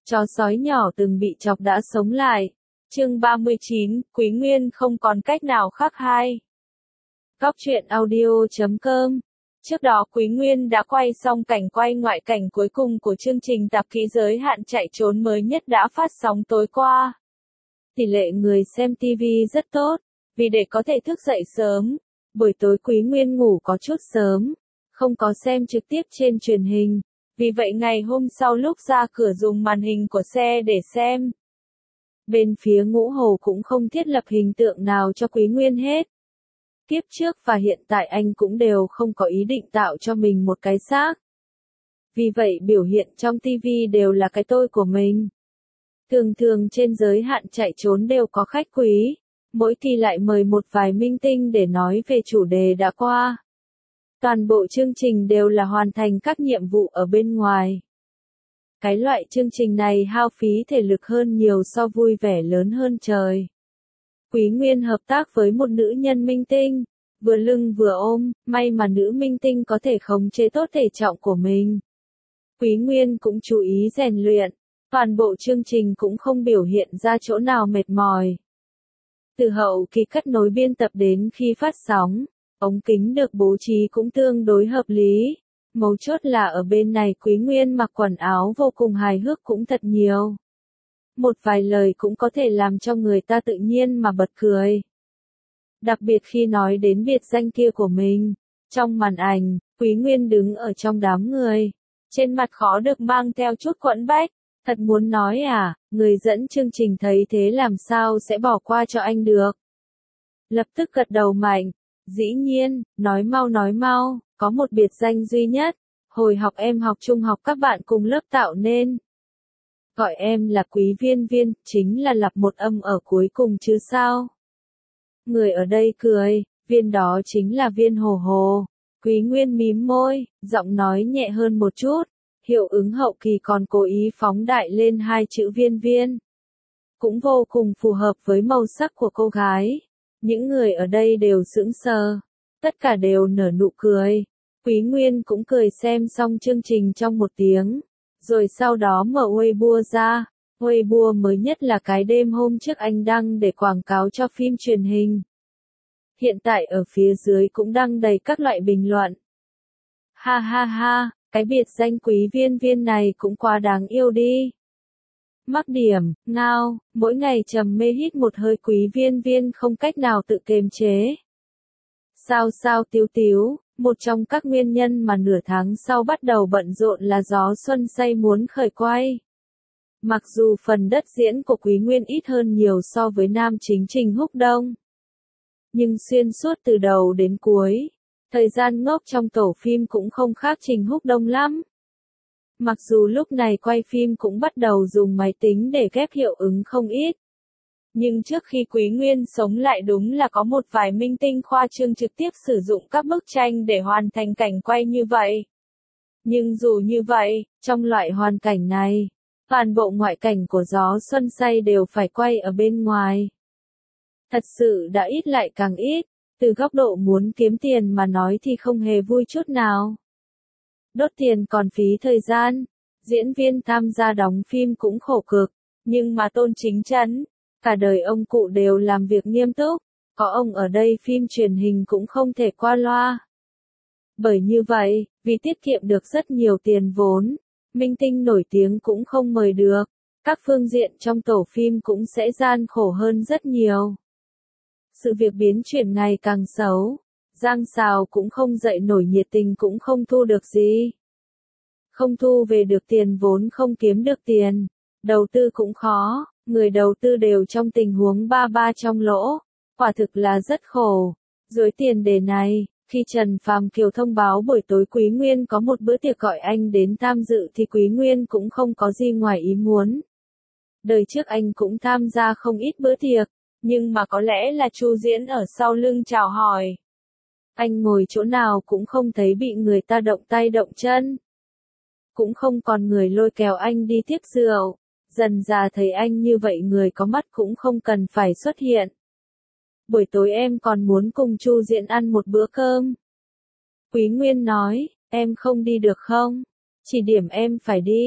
Chó sói nhỏ từng bị chọc đã sống lại. Chương 39, Quý Nguyên không còn cách nào khác hay. Góc truyện audio.com. Trước đó Quý Nguyên đã quay xong cảnh quay ngoại cảnh cuối cùng của chương trình tạp kỹ giới hạn chạy trốn mới nhất đã phát sóng tối qua. Tỷ lệ người xem TV rất tốt, vì để có thể thức dậy sớm, buổi tối Quý Nguyên ngủ có chút sớm, không có xem trực tiếp trên truyền hình. Vì vậy ngày hôm sau lúc ra cửa dùng màn hình của xe để xem. Bên phía Ngũ Hồ cũng không thiết lập hình tượng nào cho Quý Nguyên hết. Kiếp trước và hiện tại anh cũng đều không có ý định tạo cho mình một cái xác. Vì vậy biểu hiện trong TV đều là cái tôi của mình. Thường thường trên giới hạn chạy trốn đều có khách quý, mỗi kỳ lại mời một vài minh tinh để nói về chủ đề đã qua. Toàn bộ chương trình đều là hoàn thành các nhiệm vụ ở bên ngoài. Cái loại chương trình này hao phí thể lực hơn nhiều so vui vẻ lớn hơn trời. Quý Nguyên hợp tác với một nữ nhân minh tinh, vừa lưng vừa ôm, may mà nữ minh tinh có thể khống chế tốt thể trọng của mình. Quý Nguyên cũng chú ý rèn luyện, toàn bộ chương trình cũng không biểu hiện ra chỗ nào mệt mỏi. Từ hậu kỳ cắt nối biên tập đến khi phát sóng, ống kính được bố trí cũng tương đối hợp lý. Mấu chốt là ở bên này Quý Nguyên mặc quần áo vô cùng hài hước cũng thật nhiều. Một vài lời cũng có thể làm cho người ta tự nhiên mà bật cười. Đặc biệt khi nói đến biệt danh kia của mình. Trong màn ảnh, Quý Nguyên đứng ở trong đám người. Trên mặt khó được mang theo chút quẫn bách. Thật muốn nói à, người dẫn chương trình thấy thế làm sao sẽ bỏ qua cho anh được. Lập tức gật đầu mạnh. Dĩ nhiên, nói mau, có một biệt danh duy nhất. Hồi học em học trung học các bạn cùng lớp tạo nên. Gọi em là Quý Viên Viên, chính là lặp một âm ở cuối cùng chứ sao. Người ở đây cười, viên đó chính là Viên Hồ Hồ. Quý Nguyên mím môi, giọng nói nhẹ hơn một chút. Hiệu ứng hậu kỳ còn cố ý phóng đại lên hai chữ Viên Viên. Cũng vô cùng phù hợp với màu sắc của cô gái. Những người ở đây đều sững sờ. Tất cả đều nở nụ cười. Quý Nguyên cũng cười xem xong chương trình trong một tiếng. Rồi sau đó mở Weibo ra. Weibo mới nhất là cái đêm hôm trước anh đăng để quảng cáo cho phim truyền hình. Hiện tại ở phía dưới cũng đăng đầy các loại bình luận. Ha ha ha, cái biệt danh Quý Viên Viên này cũng quá đáng yêu đi. Mắc điểm, ngao, mỗi ngày trầm mê hít một hơi Quý Viên Viên không cách nào tự kiềm chế. Sao Tiếu, một trong các nguyên nhân mà nửa tháng sau bắt đầu bận rộn là Gió Xuân Say muốn khởi quay. Mặc dù phần đất diễn của Quý Nguyên ít hơn nhiều so với nam chính Trình Húc Đông. Nhưng xuyên suốt từ đầu đến cuối, thời gian ngốc trong tổ phim cũng không khác Trình Húc Đông lắm. Mặc dù lúc này quay phim cũng bắt đầu dùng máy tính để ghép hiệu ứng không ít. Nhưng trước khi Quý Nguyên sống lại đúng là có một vài minh tinh khoa trương trực tiếp sử dụng các bức tranh để hoàn thành cảnh quay như vậy. Nhưng dù như vậy, trong loại hoàn cảnh này, toàn bộ ngoại cảnh của Gió Xuân Say đều phải quay ở bên ngoài. Thật sự đã ít lại càng ít, từ góc độ muốn kiếm tiền mà nói thì không hề vui chút nào. Đốt tiền còn phí thời gian, diễn viên tham gia đóng phim cũng khổ cực, nhưng mà Tôn Chính Trấn, cả đời ông cụ đều làm việc nghiêm túc, có ông ở đây phim truyền hình cũng không thể qua loa. Bởi như vậy, vì tiết kiệm được rất nhiều tiền vốn, minh tinh nổi tiếng cũng không mời được, các phương diện trong tổ phim cũng sẽ gian khổ hơn rất nhiều. Sự việc biến chuyển ngày càng xấu, Giang Sào cũng không dậy nổi nhiệt tình cũng không thu được gì. Không thu về được tiền vốn không kiếm được tiền, đầu tư cũng khó, người đầu tư đều trong tình huống ba trong lỗ, quả thực là rất khổ. Dưới tiền đề này, khi Trần Phàm Kiều thông báo buổi tối Quý Nguyên có một bữa tiệc gọi anh đến tham dự thì Quý Nguyên cũng không có gì ngoài ý muốn. Đời trước anh cũng tham gia không ít bữa tiệc, nhưng mà có lẽ là Chu Diễn ở sau lưng chào hỏi. Anh ngồi chỗ nào cũng không thấy bị người ta động tay động chân. Cũng không còn người lôi kéo anh đi tiếp rượu. Dần dà thấy anh như vậy người có mắt cũng không cần phải xuất hiện. Buổi tối em còn muốn cùng Chu Diễn ăn một bữa cơm. Quý Nguyên nói, em không đi được không? Chỉ điểm em phải đi.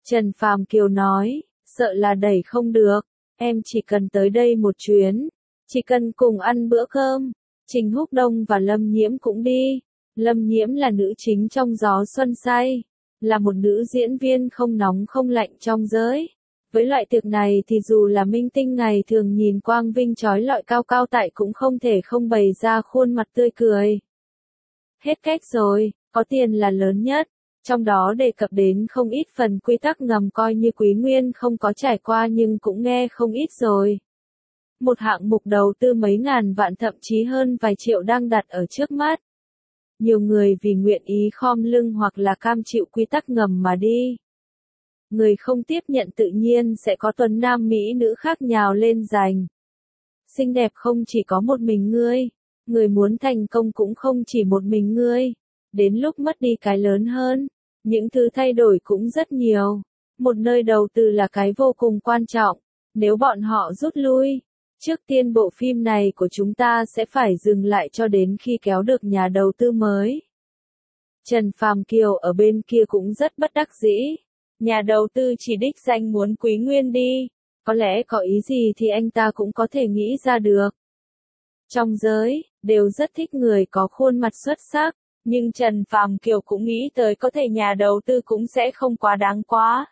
Trần Phàm Kiều nói, sợ là đẩy không được, em chỉ cần tới đây một chuyến, chỉ cần cùng ăn bữa cơm. Trình Húc Đông và Lâm Nhiễm cũng đi. Lâm Nhiễm là nữ chính trong Gió Xuân Say, là một nữ diễn viên không nóng không lạnh trong giới. Với loại tiệc này thì dù là minh tinh ngày thường nhìn quang vinh trói lọi cao cao tại cũng không thể không bày ra khuôn mặt tươi cười. Hết cách rồi, có tiền là lớn nhất. Trong đó đề cập đến không ít phần quy tắc ngầm coi như Quý Nguyên không có trải qua nhưng cũng nghe không ít rồi. Một hạng mục đầu tư mấy ngàn vạn thậm chí hơn vài triệu đang đặt ở trước mắt. Nhiều người vì nguyện ý khom lưng hoặc là cam chịu quy tắc ngầm mà đi. Người không tiếp nhận tự nhiên sẽ có tuần nam mỹ nữ khác nhào lên giành. Xinh đẹp không chỉ có một mình ngươi, người muốn thành công cũng không chỉ một mình ngươi. Đến lúc mất đi cái lớn hơn, những thứ thay đổi cũng rất nhiều. Một nơi đầu tư là cái vô cùng quan trọng, nếu bọn họ rút lui. Trước tiên bộ phim này của chúng ta sẽ phải dừng lại cho đến khi kéo được nhà đầu tư mới. Trần Phàm Kiều ở bên kia cũng rất bất đắc dĩ. Nhà đầu tư chỉ đích danh muốn Quý Nguyên đi. Có lẽ có ý gì thì anh ta cũng có thể nghĩ ra được. Trong giới, đều rất thích người có khuôn mặt xuất sắc. Nhưng Trần Phàm Kiều cũng nghĩ tới có thể nhà đầu tư cũng sẽ không quá đáng quá.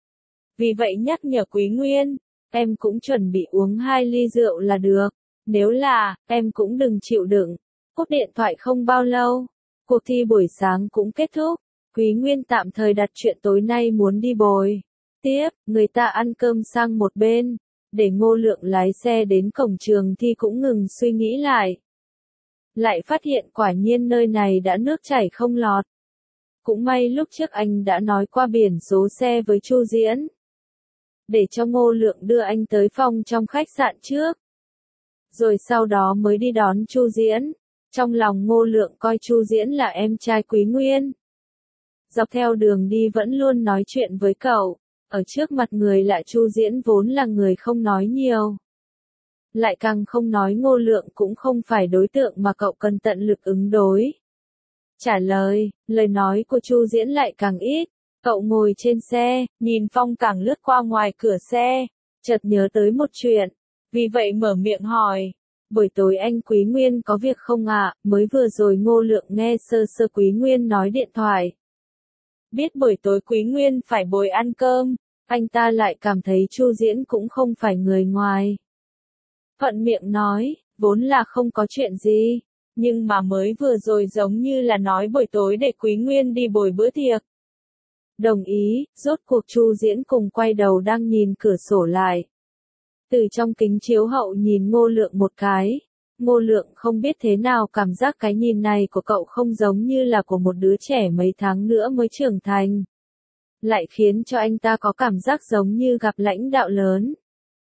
Vì vậy nhắc nhở Quý Nguyên, em cũng chuẩn bị uống 2 ly rượu là được. Nếu là, em cũng đừng chịu đựng. Cúp điện thoại không bao lâu. Cuộc thi buổi sáng cũng kết thúc. Quý Nguyên tạm thời đặt chuyện tối nay muốn đi bồi. Tiếp, người ta ăn cơm sang một bên. Để Ngô Lượng lái xe đến cổng trường thi cũng ngừng suy nghĩ lại. Lại phát hiện quả nhiên nơi này đã nước chảy không lọt. Cũng may lúc trước anh đã nói qua biển số xe với Chu Diễn. Để cho Ngô Lượng đưa anh tới phòng trong khách sạn trước. Rồi sau đó mới đi đón Chu Diễn. Trong lòng Ngô Lượng coi Chu Diễn là em trai Quý Nguyên. Dọc theo đường đi vẫn luôn nói chuyện với cậu. Ở trước mặt người lạ Chu Diễn vốn là người không nói nhiều. Lại càng không nói Ngô Lượng cũng không phải đối tượng mà cậu cần tận lực ứng đối. Trả lời, lời nói của Chu Diễn lại càng ít. Cậu ngồi trên xe, nhìn phong cảnh lướt qua ngoài cửa xe, chợt nhớ tới một chuyện. Vì vậy mở miệng hỏi, buổi tối anh Quý Nguyên có việc không ạ? Mới vừa rồi Ngô Lượng nghe sơ sơ Quý Nguyên nói điện thoại. Biết buổi tối Quý Nguyên phải bồi ăn cơm, anh ta lại cảm thấy Chu Diễn cũng không phải người ngoài. Thuận miệng nói, vốn là không có chuyện gì, nhưng mà mới vừa rồi giống như là nói buổi tối để Quý Nguyên đi bồi bữa tiệc. Đồng ý, rốt cuộc Chu Diễn cùng quay đầu đang nhìn cửa sổ lại. Từ trong kính chiếu hậu nhìn Ngô Lượng một cái. Ngô Lượng không biết thế nào cảm giác cái nhìn này của cậu không giống như là của một đứa trẻ mấy tháng nữa mới trưởng thành. Lại khiến cho anh ta có cảm giác giống như gặp lãnh đạo lớn.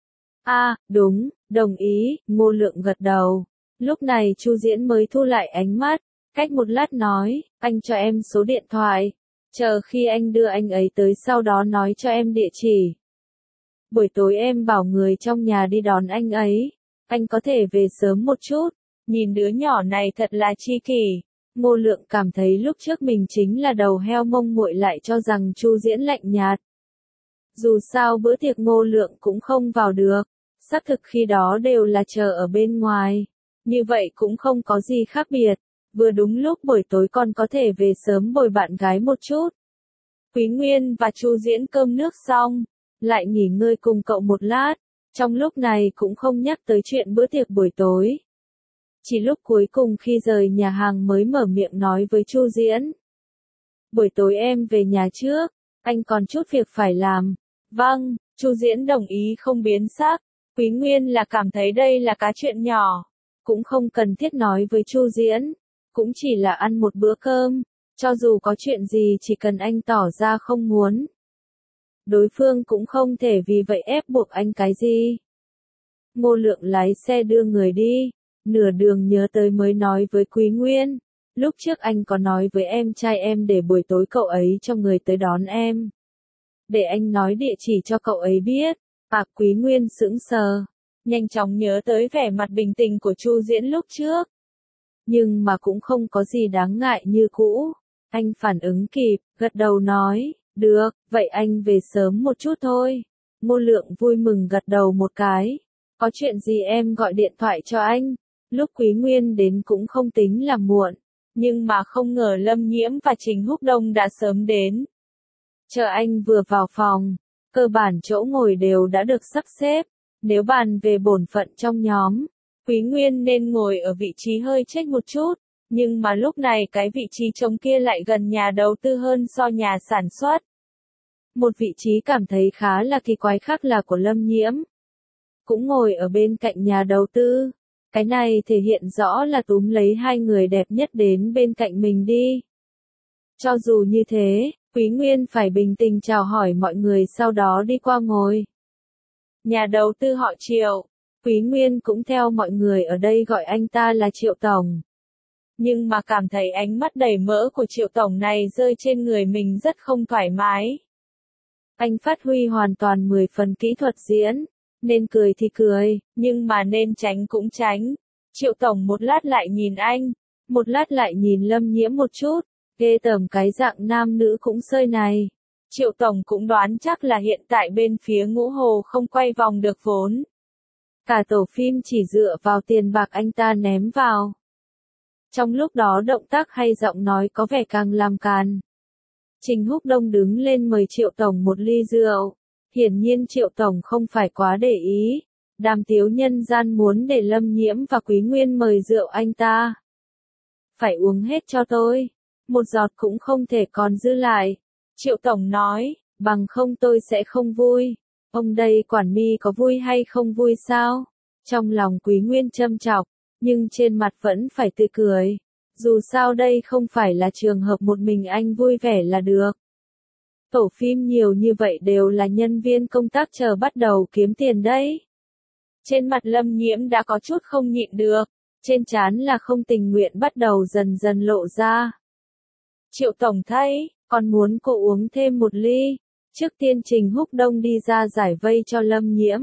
Đúng, đồng ý, Ngô Lượng gật đầu. Lúc này Chu Diễn mới thu lại ánh mắt, cách một lát nói, anh cho em số điện thoại. Chờ khi anh đưa anh ấy tới sau đó nói cho em địa chỉ. Buổi tối em bảo người trong nhà đi đón anh ấy. Anh có thể về sớm một chút. Nhìn đứa nhỏ này thật là chi kỷ. Ngô Lượng cảm thấy lúc trước mình chính là đầu heo mông nguội lại cho rằng Chu Diễn lạnh nhạt. Dù sao bữa tiệc Ngô Lượng cũng không vào được. Xác thực khi đó đều là chờ ở bên ngoài. Như vậy cũng không có gì khác biệt. Vừa đúng lúc buổi tối còn có thể về sớm bồi bạn gái một chút. Quý Nguyên và Chu Diễn cơm nước xong, lại nghỉ ngơi cùng cậu một lát. Trong lúc này cũng không nhắc tới chuyện bữa tiệc buổi tối. Chỉ lúc cuối cùng khi rời nhà hàng mới mở miệng nói với Chu Diễn. Buổi tối em về nhà trước, anh còn chút việc phải làm. Vâng, Chu Diễn đồng ý không biến sắc. Quý Nguyên là cảm thấy đây là cái chuyện nhỏ. Cũng không cần thiết nói với Chu Diễn. Cũng chỉ là ăn một bữa cơm. Cho dù có chuyện gì chỉ cần anh tỏ ra không muốn. Đối phương cũng không thể vì vậy ép buộc anh cái gì. Ngô Lượng lái xe đưa người đi. Nửa đường nhớ tới mới nói với Quý Nguyên. Lúc trước anh có nói với em trai em để buổi tối cậu ấy cho người tới đón em. Để anh nói địa chỉ cho cậu ấy biết. Quý Nguyên sững sờ. Nhanh chóng nhớ tới vẻ mặt bình tĩnh của Chu Diễn lúc trước. Nhưng mà cũng không có gì đáng ngại như cũ. Anh phản ứng kịp, gật đầu nói, Được, vậy anh về sớm một chút thôi. Ngô Lượng vui mừng gật đầu một cái. Có chuyện gì em gọi điện thoại cho anh. Lúc Quý Nguyên đến cũng không tính là muộn. Nhưng mà không ngờ Lâm Nhiễm và Trình Húc Đông đã sớm đến. Chờ anh vừa vào phòng, cơ bản chỗ ngồi đều đã được sắp xếp. Nếu bàn về bổn phận trong nhóm, Quý Nguyên nên ngồi ở vị trí hơi chếch một chút. Nhưng mà lúc này cái vị trí trống kia lại gần nhà đầu tư hơn so nhà sản xuất. Một vị trí cảm thấy khá là kỳ quái khác là của Lâm Nhiễm. Cũng ngồi ở bên cạnh nhà đầu tư. Cái này thể hiện rõ là túm lấy hai người đẹp nhất đến bên cạnh mình đi. Cho dù như thế, Quý Nguyên phải bình tĩnh chào hỏi mọi người sau đó đi qua ngồi. Nhà đầu tư họ Triệu. Quý Nguyên cũng theo mọi người ở đây gọi anh ta là Triệu Tổng. Nhưng mà cảm thấy ánh mắt đầy mỡ của Triệu Tổng này rơi trên người mình rất không thoải mái. Anh phát huy hoàn toàn 10 phần kỹ thuật diễn, nên cười thì cười, nhưng mà nên tránh cũng tránh. Triệu Tổng một lát lại nhìn anh, một lát lại nhìn Lâm Nhiễm một chút, ghê tởm cái dạng nam nữ cũng sơi này. Triệu Tổng cũng đoán chắc là hiện tại bên phía Ngũ Hồ không quay vòng được vốn. Cả tổ phim chỉ dựa vào tiền bạc anh ta ném vào. Trong lúc đó động tác hay giọng nói có vẻ càng làm càn. Trình Húc Đông đứng lên mời Triệu Tổng một ly rượu. Hiển nhiên Triệu Tổng không phải quá để ý. Đàm Tiếu nhân gian muốn để Lâm Nhiễm và Quý Nguyên mời rượu anh ta. Phải uống hết cho tôi. Một giọt cũng không thể còn dư lại. Triệu Tổng nói, bằng không tôi sẽ không vui. Ông đây quản mi có vui hay không vui sao? Trong lòng Quý Nguyên châm chọc, nhưng trên mặt vẫn phải tươi cười. Dù sao đây không phải là trường hợp một mình anh vui vẻ là được. Tổ phim nhiều như vậy đều là nhân viên công tác chờ bắt đầu kiếm tiền đấy. Trên mặt Lâm Nhiễm đã có chút không nhịn được, trên trán là không tình nguyện bắt đầu dần dần lộ ra. Triệu Tổng thấy, còn muốn cô uống thêm một ly. Trước tiên Trình Húc Đông đi ra giải vây cho Lâm Nhiễm.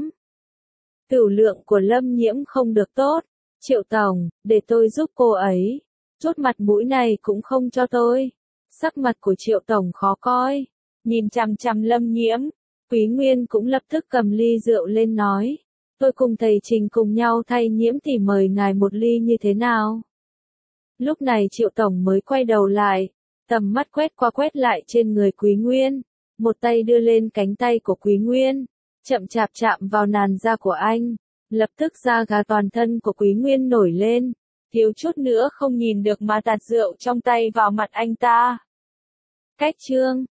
Tửu lượng của Lâm Nhiễm không được tốt. Triệu Tổng, để tôi giúp cô ấy. Chút mặt mũi này cũng không cho tôi. Sắc mặt của Triệu Tổng khó coi. Nhìn chằm chằm Lâm Nhiễm. Quý Nguyên cũng lập tức cầm ly rượu lên nói. Tôi cùng thầy Trình cùng nhau thay Nhiễm thì mời ngài một ly như thế nào? Lúc này Triệu Tổng mới quay đầu lại. Tầm mắt quét qua quét lại trên người Quý Nguyên. Một tay đưa lên cánh tay của Quý Nguyên. Chậm chạp chạm vào làn da của anh. Lập tức da gà toàn thân của Quý Nguyên nổi lên. Thiếu chút nữa không nhìn được mà tạt rượu trong tay vào mặt anh ta. Cách chương